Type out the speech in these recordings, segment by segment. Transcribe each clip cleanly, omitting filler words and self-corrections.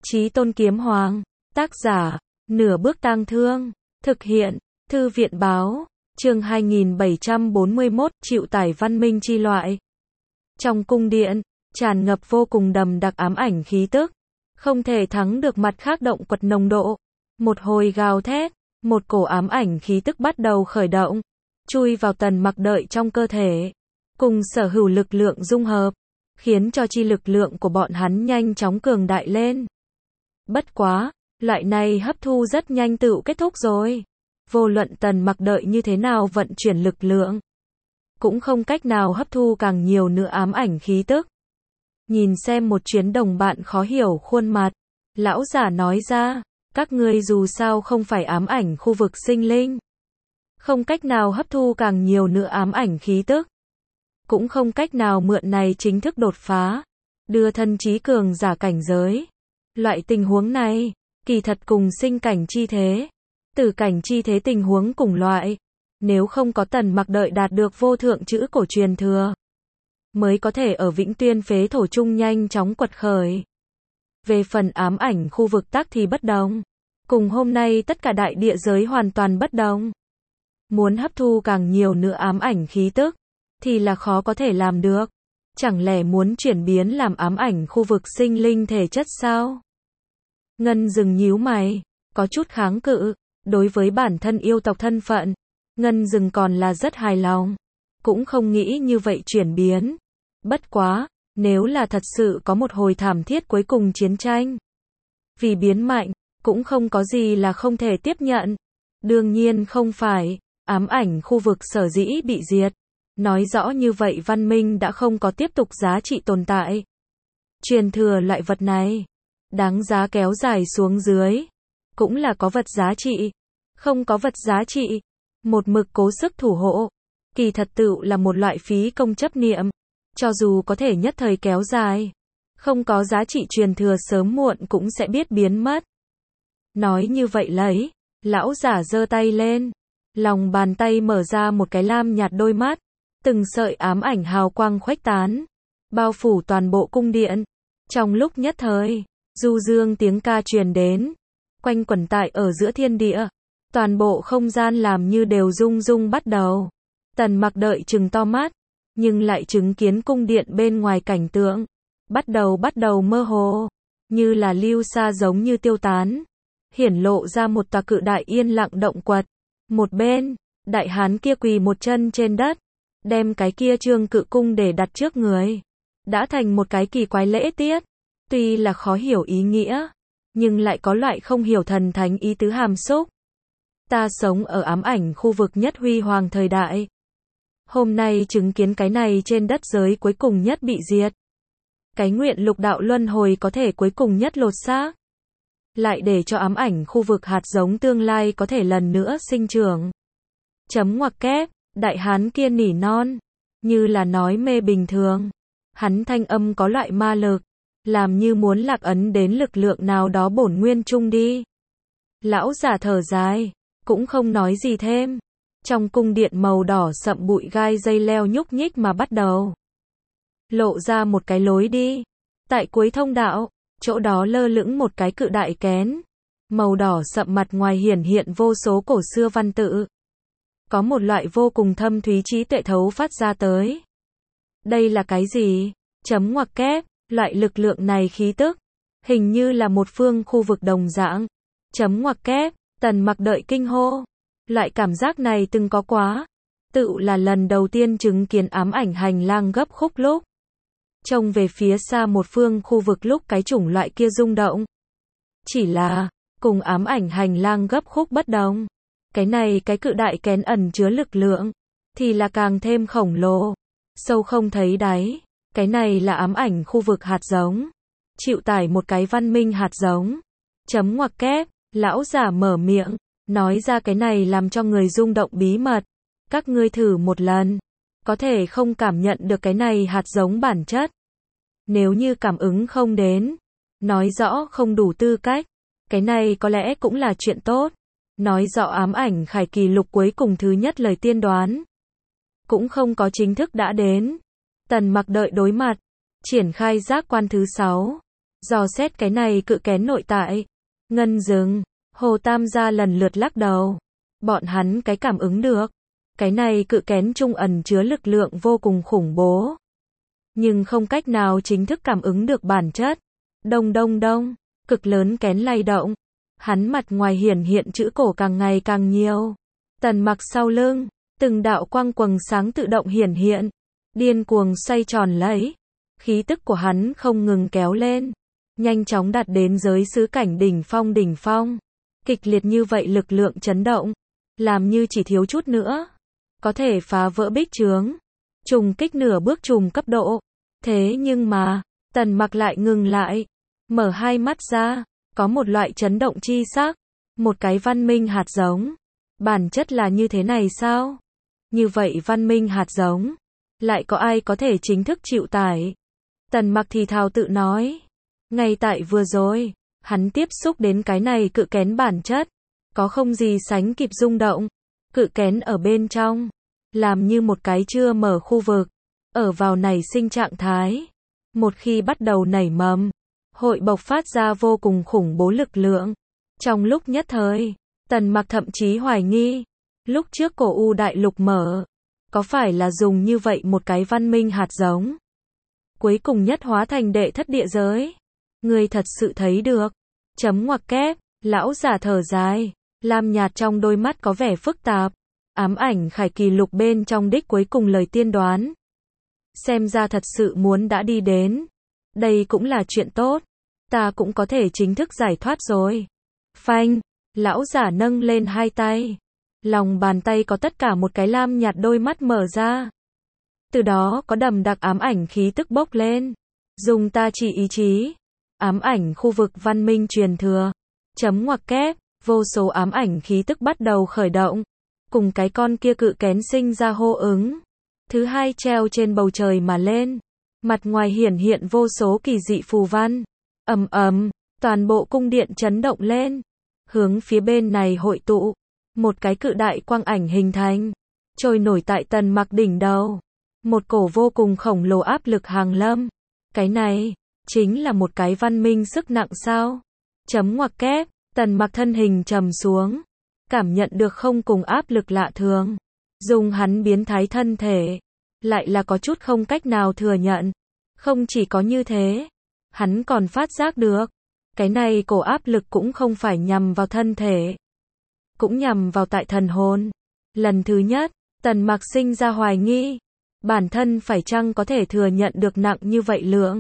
Chí Tôn Kiếm Hoàng. Tác giả, Nửa Bước Tang Thương. Thực hiện, Thư viện báo. Chương 2741, chịu tải văn minh chi loại. Trong cung điện, tràn ngập vô cùng đậm đặc ám ảnh khí tức. Không thể thắng được mặt khác động quật nồng độ. Một hồi gào thét, một cổ ám ảnh khí tức bắt đầu khởi động, chui vào Tần Mặc Đợi trong cơ thể, cùng sở hữu lực lượng dung hợp, khiến cho chi lực lượng của bọn hắn nhanh chóng cường đại lên. Bất quá, loại này hấp thu rất nhanh tựu kết thúc rồi. Vô luận Tần Mặc Đợi như thế nào vận chuyển lực lượng, cũng không cách nào hấp thu càng nhiều nữa ám ảnh khí tức. Nhìn xem một chuyến đồng bạn khó hiểu khuôn mặt, lão giả nói ra, các ngươi dù sao không phải ám ảnh khu vực sinh linh, không cách nào hấp thu càng nhiều nữa ám ảnh khí tức, cũng không cách nào mượn này chính thức đột phá, đưa thân trí cường giả cảnh giới. Loại tình huống này, kỳ thật cùng sinh cảnh chi thế, tử cảnh chi thế tình huống cùng loại. Nếu không có Tần Mặc Đợi đạt được vô thượng chữ cổ truyền thừa, mới có thể ở Vĩnh Tuyên phế thổ trung nhanh chóng quật khởi. Về phần ám ảnh khu vực tác thì bất đồng. Cùng hôm nay tất cả đại địa giới hoàn toàn bất đồng. Muốn hấp thu càng nhiều nữa ám ảnh khí tức, thì là khó có thể làm được. Chẳng lẽ muốn chuyển biến làm ám ảnh khu vực sinh linh thể chất sao? Ngân Dừng nhíu mày, có chút kháng cự. Đối với bản thân yêu tộc thân phận, Ngân Dừng còn là rất hài lòng. Cũng không nghĩ như vậy chuyển biến. Bất quá, nếu là thật sự có một hồi thảm thiết cuối cùng chiến tranh, vì biến mạnh, cũng không có gì là không thể tiếp nhận. Đương nhiên không phải, ám ảnh khu vực sở dĩ bị diệt. Nói rõ như vậy văn minh đã không có tiếp tục giá trị tồn tại. Truyền thừa loại vật này, đáng giá kéo dài xuống dưới, cũng là có vật giá trị. Không có vật giá trị, một mực cố sức thủ hộ, kỳ thật tựu là một loại phí công chấp niệm. Cho dù có thể nhất thời kéo dài, không có giá trị truyền thừa sớm muộn cũng sẽ biết biến mất. Nói như vậy lấy, lão giả giơ tay lên, lòng bàn tay mở ra một cái lam nhạt đôi mắt, từng sợi ám ảnh hào quang khuếch tán, bao phủ toàn bộ cung điện. Trong lúc nhất thời, du dương tiếng ca truyền đến, quanh quẩn tại ở giữa thiên địa, toàn bộ không gian làm như đều rung rung bắt đầu. Tần Mặc Đợi trừng to mắt, nhưng lại chứng kiến cung điện bên ngoài cảnh tượng, bắt đầu mơ hồ, như là lưu xa giống như tiêu tán, hiển lộ ra một tòa cự đại yên lặng động quật. Một bên, đại hán kia quỳ một chân trên đất, đem cái kia trương cự cung để đặt trước người, đã thành một cái kỳ quái lễ tiết. Tuy là khó hiểu ý nghĩa, nhưng lại có loại không hiểu thần thánh ý tứ hàm xúc. Ta sống ở ám ảnh khu vực nhất huy hoàng thời đại, hôm nay chứng kiến cái này trên đất giới cuối cùng nhất bị diệt. Cái nguyện lục đạo luân hồi có thể cuối cùng nhất lột xác, lại để cho ám ảnh khu vực hạt giống tương lai có thể lần nữa sinh trưởng. Chấm ngoặc kép, đại hán kia nỉ non, như là nói mê bình thường. Hắn thanh âm có loại ma lực, làm như muốn lạc ấn đến lực lượng nào đó bổn nguyên chung đi. Lão giả thở dài, cũng không nói gì thêm. Trong cung điện màu đỏ sậm bụi gai dây leo nhúc nhích mà bắt đầu lộ ra một cái lối đi. Tại cuối thông đạo, chỗ đó lơ lửng một cái cự đại kén, màu đỏ sậm mặt ngoài hiển hiện vô số cổ xưa văn tự. Có một loại vô cùng thâm thúy trí tuệ thấu phát ra tới. Đây là cái gì? Chấm ngoặc kép, loại lực lượng này khí tức, hình như là một phương khu vực đồng dạng. Chấm ngoặc kép, Tần Mặc Đợi kinh hô. Loại cảm giác này từng có quá, tựu là lần đầu tiên chứng kiến ám ảnh hành lang gấp khúc lúc. Trông về phía xa một phương khu vực lúc cái chủng loại kia rung động. Chỉ là, cùng ám ảnh hành lang gấp khúc bất đồng. Cái này cái cự đại kén ẩn chứa lực lượng, thì là càng thêm khổng lồ, sâu không thấy đáy. Cái này là ám ảnh khu vực hạt giống, chịu tải một cái văn minh hạt giống. Chấm ngoặc kép, lão giả mở miệng, nói ra cái này làm cho người rung động bí mật. Các ngươi thử một lần, có thể không cảm nhận được cái này hạt giống bản chất. Nếu như cảm ứng không đến, nói rõ không đủ tư cách. Cái này có lẽ cũng là chuyện tốt. Nói rõ ám ảnh khải kỳ lục cuối cùng thứ nhất lời tiên đoán cũng không có chính thức đã đến. Tần Mặc Đợi đối mặt, triển khai giác quan thứ 6. dò xét cái này cự kén nội tại. Ngân Dừng, Hồ Tam gia lần lượt lắc đầu. Bọn hắn cái cảm ứng được. Cái này cự kén trung ẩn chứa lực lượng vô cùng khủng bố. Nhưng không cách nào chính thức cảm ứng được bản chất. Đông đông đông, cực lớn kén lay động. Hắn mặt ngoài hiển hiện chữ cổ càng ngày càng nhiều. Tần Mặc sau lưng, từng đạo quang quầng sáng tự động hiển hiện. Điên cuồng xoay tròn lấy. Khí tức của hắn không ngừng kéo lên. Nhanh chóng đạt đến giới xứ cảnh đỉnh phong. Kịch liệt như vậy lực lượng chấn động. Làm như chỉ thiếu chút nữa. Có thể phá vỡ bích chướng. Trùng kích nửa bước trùng cấp độ. Thế nhưng mà, Tần Mặc lại ngừng lại. Mở hai mắt ra. Có một loại chấn động chi sắc. Một cái văn minh hạt giống. Bản chất là như thế này sao? Như vậy văn minh hạt giống. Lại có ai có thể chính thức chịu tải? Tần Mặc thì thào tự nói. Ngay tại vừa rồi, hắn tiếp xúc đến cái này cự kén bản chất. Có không gì sánh kịp rung động. Cự kén ở bên trong. Làm như một cái chưa mở khu vực. Ở vào nảy sinh trạng thái. Một khi bắt đầu nảy mầm. Hội bộc phát ra vô cùng khủng bố lực lượng. Trong lúc nhất thời, Tần Mặc thậm chí hoài nghi. Lúc trước cổ U đại lục mở. Có phải là dùng như vậy một cái văn minh hạt giống. Cuối cùng nhất hóa thành đệ thất địa giới. Người thật sự thấy được. Chấm ngoặc kép, lão giả thở dài. Lam nhạt trong đôi mắt có vẻ phức tạp. Ám ảnh khải kỳ lục bên trong đích cuối cùng lời tiên đoán. Xem ra thật sự muốn đã đi đến. Đây cũng là chuyện tốt. Ta cũng có thể chính thức giải thoát rồi. Phanh, lão giả nâng lên hai tay. Lòng bàn tay có tất cả một cái lam nhạt đôi mắt mở ra. Từ đó có đầm đặc ám ảnh khí tức bốc lên. Dùng ta chỉ ý chí. Ám ảnh khu vực văn minh truyền thừa. Chấm ngoặc kép, vô số ám ảnh khí tức bắt đầu khởi động. Cùng cái con kia cự kén sinh ra hô ứng. Thứ hai treo trên bầu trời mà lên. Mặt ngoài hiển hiện vô số kỳ dị phù văn. Ầm ầm, toàn bộ cung điện chấn động lên. Hướng phía bên này hội tụ. Một cái cự đại quang ảnh hình thành. Trôi nổi tại Tần Mặc đỉnh đầu. Một cổ vô cùng khổng lồ áp lực hàng lâm. Cái này, chính là một cái văn minh sức nặng sao? Chấm ngoặc kép, Tần Mặc thân hình trầm xuống. Cảm nhận được không cùng áp lực lạ thường. Dùng hắn biến thái thân thể. Lại là có chút không cách nào thừa nhận. Không chỉ có như thế. Hắn còn phát giác được. Cái này cổ áp lực cũng không phải nhằm vào thân thể. Cũng nhằm vào tại thần hồn. Lần thứ nhất, Tần Mặc sinh ra hoài nghi. Bản thân phải chăng có thể thừa nhận được nặng như vậy lượng.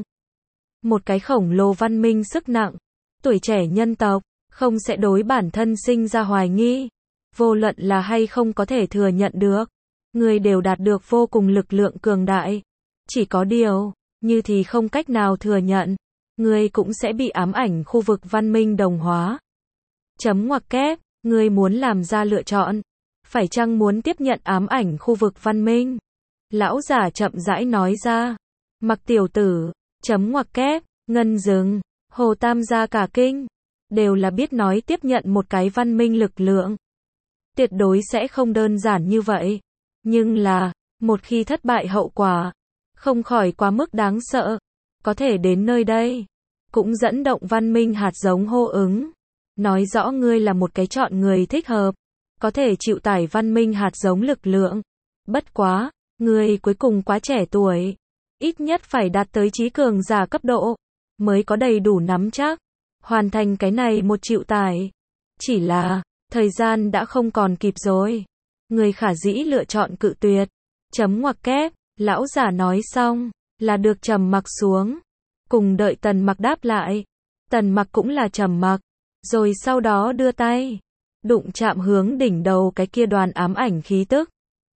Một cái khổng lồ văn minh sức nặng. Tuổi trẻ nhân tộc. Không sẽ đối bản thân sinh ra hoài nghi. Vô luận là hay không có thể thừa nhận được. Người đều đạt được vô cùng lực lượng cường đại. Chỉ có điều, như thì không cách nào thừa nhận. Người cũng sẽ bị ám ảnh khu vực văn minh đồng hóa. Chấm ngoặc kép, người muốn làm ra lựa chọn. Phải chăng muốn tiếp nhận ám ảnh khu vực văn minh? Lão giả chậm rãi nói ra. Mặc tiểu tử, chấm ngoặc kép, Ngân Dừng, Hồ Tam gia cả kinh. Đều là biết nói tiếp nhận một cái văn minh lực lượng. Tuyệt đối sẽ không đơn giản như vậy. Nhưng là, một khi thất bại hậu quả, không khỏi quá mức đáng sợ. Có thể đến nơi đây, cũng dẫn động văn minh hạt giống hô ứng. Nói rõ ngươi là một cái chọn người thích hợp. Có thể chịu tải văn minh hạt giống lực lượng. Bất quá, ngươi cuối cùng quá trẻ tuổi. Ít nhất phải đạt tới trí cường giả cấp độ. Mới có đầy đủ nắm chắc. Hoàn thành cái này một chịu tải. Chỉ là, thời gian đã không còn kịp rồi. Người khả dĩ lựa chọn cự tuyệt. Chấm ngoặc kép, lão giả nói xong, là được trầm mặc xuống. Cùng đợi Tần Mặc đáp lại. Tần Mặc cũng là trầm mặc. Rồi sau đó đưa tay. Đụng chạm hướng đỉnh đầu cái kia đoàn ám ảnh khí tức.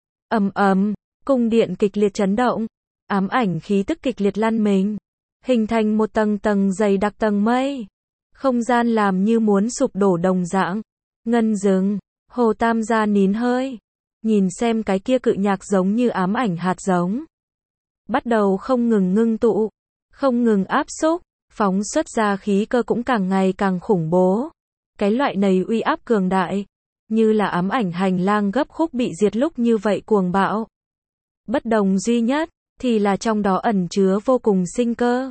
Ầm ầm, cung điện kịch liệt chấn động. Ám ảnh khí tức kịch liệt lăn mình. Hình thành một tầng tầng dày đặc tầng mây. Không gian làm như muốn sụp đổ đồng dạng. Ngân Dừng, Hồ Tam gia nín hơi. Nhìn xem cái kia cự nhạc giống như ám ảnh hạt giống. Bắt đầu không ngừng ngưng tụ. Không ngừng áp xúc. Phóng xuất ra khí cơ cũng càng ngày càng khủng bố. Cái loại này uy áp cường đại. Như là ám ảnh hành lang gấp khúc bị diệt lúc như vậy cuồng bạo. Bất đồng duy nhất, thì là trong đó ẩn chứa vô cùng sinh cơ.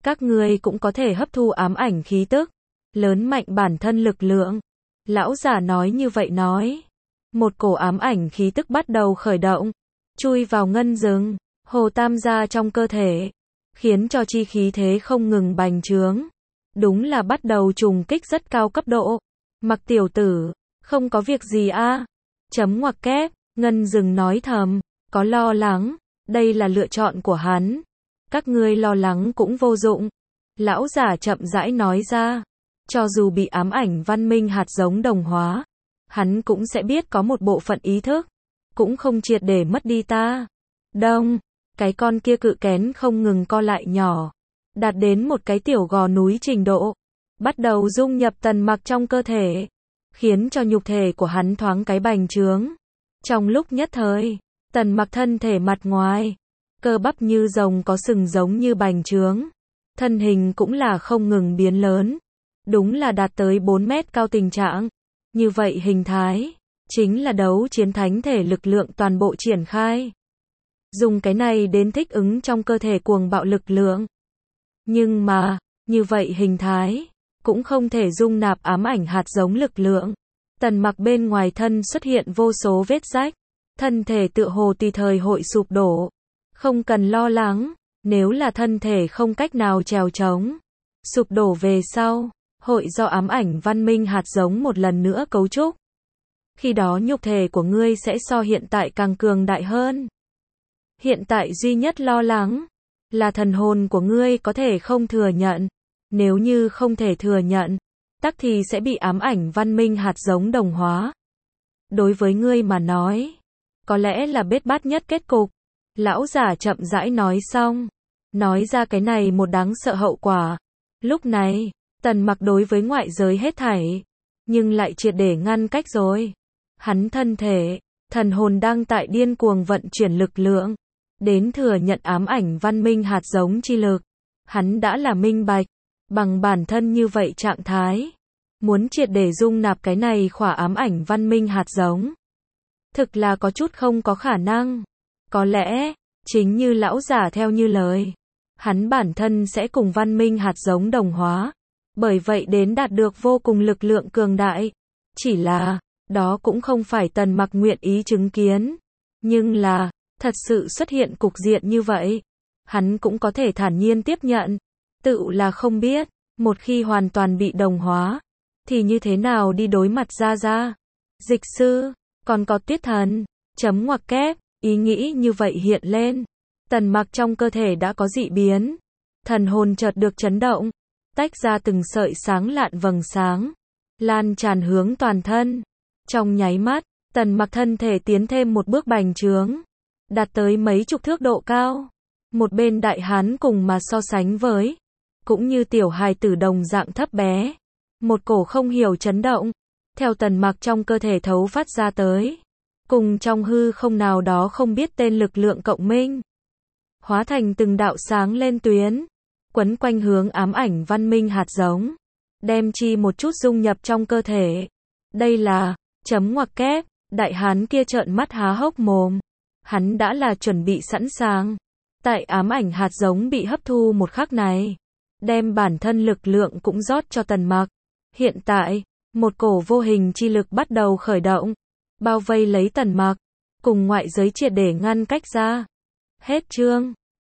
Các ngươi cũng có thể hấp thu ám ảnh khí tức, lớn mạnh bản thân lực lượng. Lão giả nói như vậy nói. Một cổ ám ảnh khí tức bắt đầu khởi động, chui vào ngân rừng, Hồ Tam gia trong cơ thể, khiến cho chi khí thế không ngừng bành trướng. Đúng là bắt đầu trùng kích rất cao cấp độ. Mặc tiểu tử, không có việc gì a? Chấm ngoặc kép, ngân rừng nói thầm, có lo lắng, đây là lựa chọn của hắn. Các ngươi lo lắng cũng vô dụng. Lão giả chậm rãi nói ra, cho dù bị ám ảnh văn minh hạt giống đồng hóa, hắn cũng sẽ biết có một bộ phận ý thức, cũng không triệt để mất đi ta. Đông, cái con kia cự kén không ngừng co lại nhỏ, đạt đến một cái tiểu gò núi trình độ, bắt đầu dung nhập Tần Mặc trong cơ thể, khiến cho nhục thể của hắn thoáng cái bành trướng. Trong lúc nhất thời, Tần Mặc thân thể mặt ngoài, cơ bắp như rồng có sừng giống như bành trướng, thân hình cũng là không ngừng biến lớn, đúng là đạt tới 4 mét cao tình trạng. Như vậy hình thái, chính là đấu chiến thánh thể lực lượng toàn bộ triển khai. Dùng cái này đến thích ứng trong cơ thể cuồng bạo lực lượng. Nhưng mà, như vậy hình thái, cũng không thể dung nạp ám ảnh hạt giống lực lượng. Tần Mặc bên ngoài thân xuất hiện vô số vết rách, thân thể tựa hồ tùy thời hội sụp đổ. Không cần lo lắng, nếu là thân thể không cách nào trèo trống, sụp đổ về sau, hội do ám ảnh văn minh hạt giống một lần nữa cấu trúc. Khi đó nhục thể của ngươi sẽ so hiện tại càng cường đại hơn. Hiện tại duy nhất lo lắng là thần hồn của ngươi có thể không thừa nhận. Nếu như không thể thừa nhận, tắc thì sẽ bị ám ảnh văn minh hạt giống đồng hóa. Đối với ngươi mà nói, có lẽ là bết bát nhất kết cục. Lão giả chậm rãi nói xong, nói ra cái này một đáng sợ hậu quả. Lúc này, Tần Mặc đối với ngoại giới hết thảy, nhưng lại triệt để ngăn cách rồi. Hắn thân thể, thần hồn đang tại điên cuồng vận chuyển lực lượng, đến thừa nhận ám ảnh văn minh hạt giống chi lực. Hắn đã là minh bạch, bằng bản thân như vậy trạng thái, muốn triệt để dung nạp cái này khỏa ám ảnh văn minh hạt giống, thực là có chút không có khả năng. Có lẽ, chính như lão giả theo như lời, hắn bản thân sẽ cùng văn minh hạt giống đồng hóa, bởi vậy đến đạt được vô cùng lực lượng cường đại. Chỉ là, đó cũng không phải Tần Mặc nguyện ý chứng kiến. Nhưng là, thật sự xuất hiện cục diện như vậy, hắn cũng có thể thản nhiên tiếp nhận. Tự là không biết, một khi hoàn toàn bị đồng hóa, thì như thế nào đi đối mặt ra. Dịch sư, còn có Tuyết Thần, chấm ngoặc kép, ý nghĩ như vậy hiện lên. Tần Mặc trong cơ thể đã có dị biến, thần hồn chợt được chấn động, tách ra từng sợi sáng lạn vầng sáng, lan tràn hướng toàn thân. Trong nháy mắt, Tần Mặc thân thể tiến thêm một bước bành trướng, đạt tới mấy chục thước độ cao. Một bên đại hán cùng mà so sánh với, cũng như tiểu hài tử đồng dạng thấp bé. Một cổ không hiểu chấn động, theo Tần Mặc trong cơ thể thấu phát ra tới, cùng trong hư không nào đó không biết tên lực lượng cộng minh, hóa thành từng đạo sáng lên tuyến, quấn quanh hướng ám ảnh văn minh hạt giống, đem chi một chút dung nhập trong cơ thể. Đây là, chấm ngoặc kép, đại hán kia trợn mắt há hốc mồm. Hắn đã là chuẩn bị sẵn sàng, tại ám ảnh hạt giống bị hấp thu một khắc này, đem bản thân lực lượng cũng rót cho Tần Mặc. Hiện tại, một cổ vô hình chi lực bắt đầu khởi động, bao vây lấy Tần Mặc, cùng ngoại giới triệt để ngăn cách ra. Hết chương.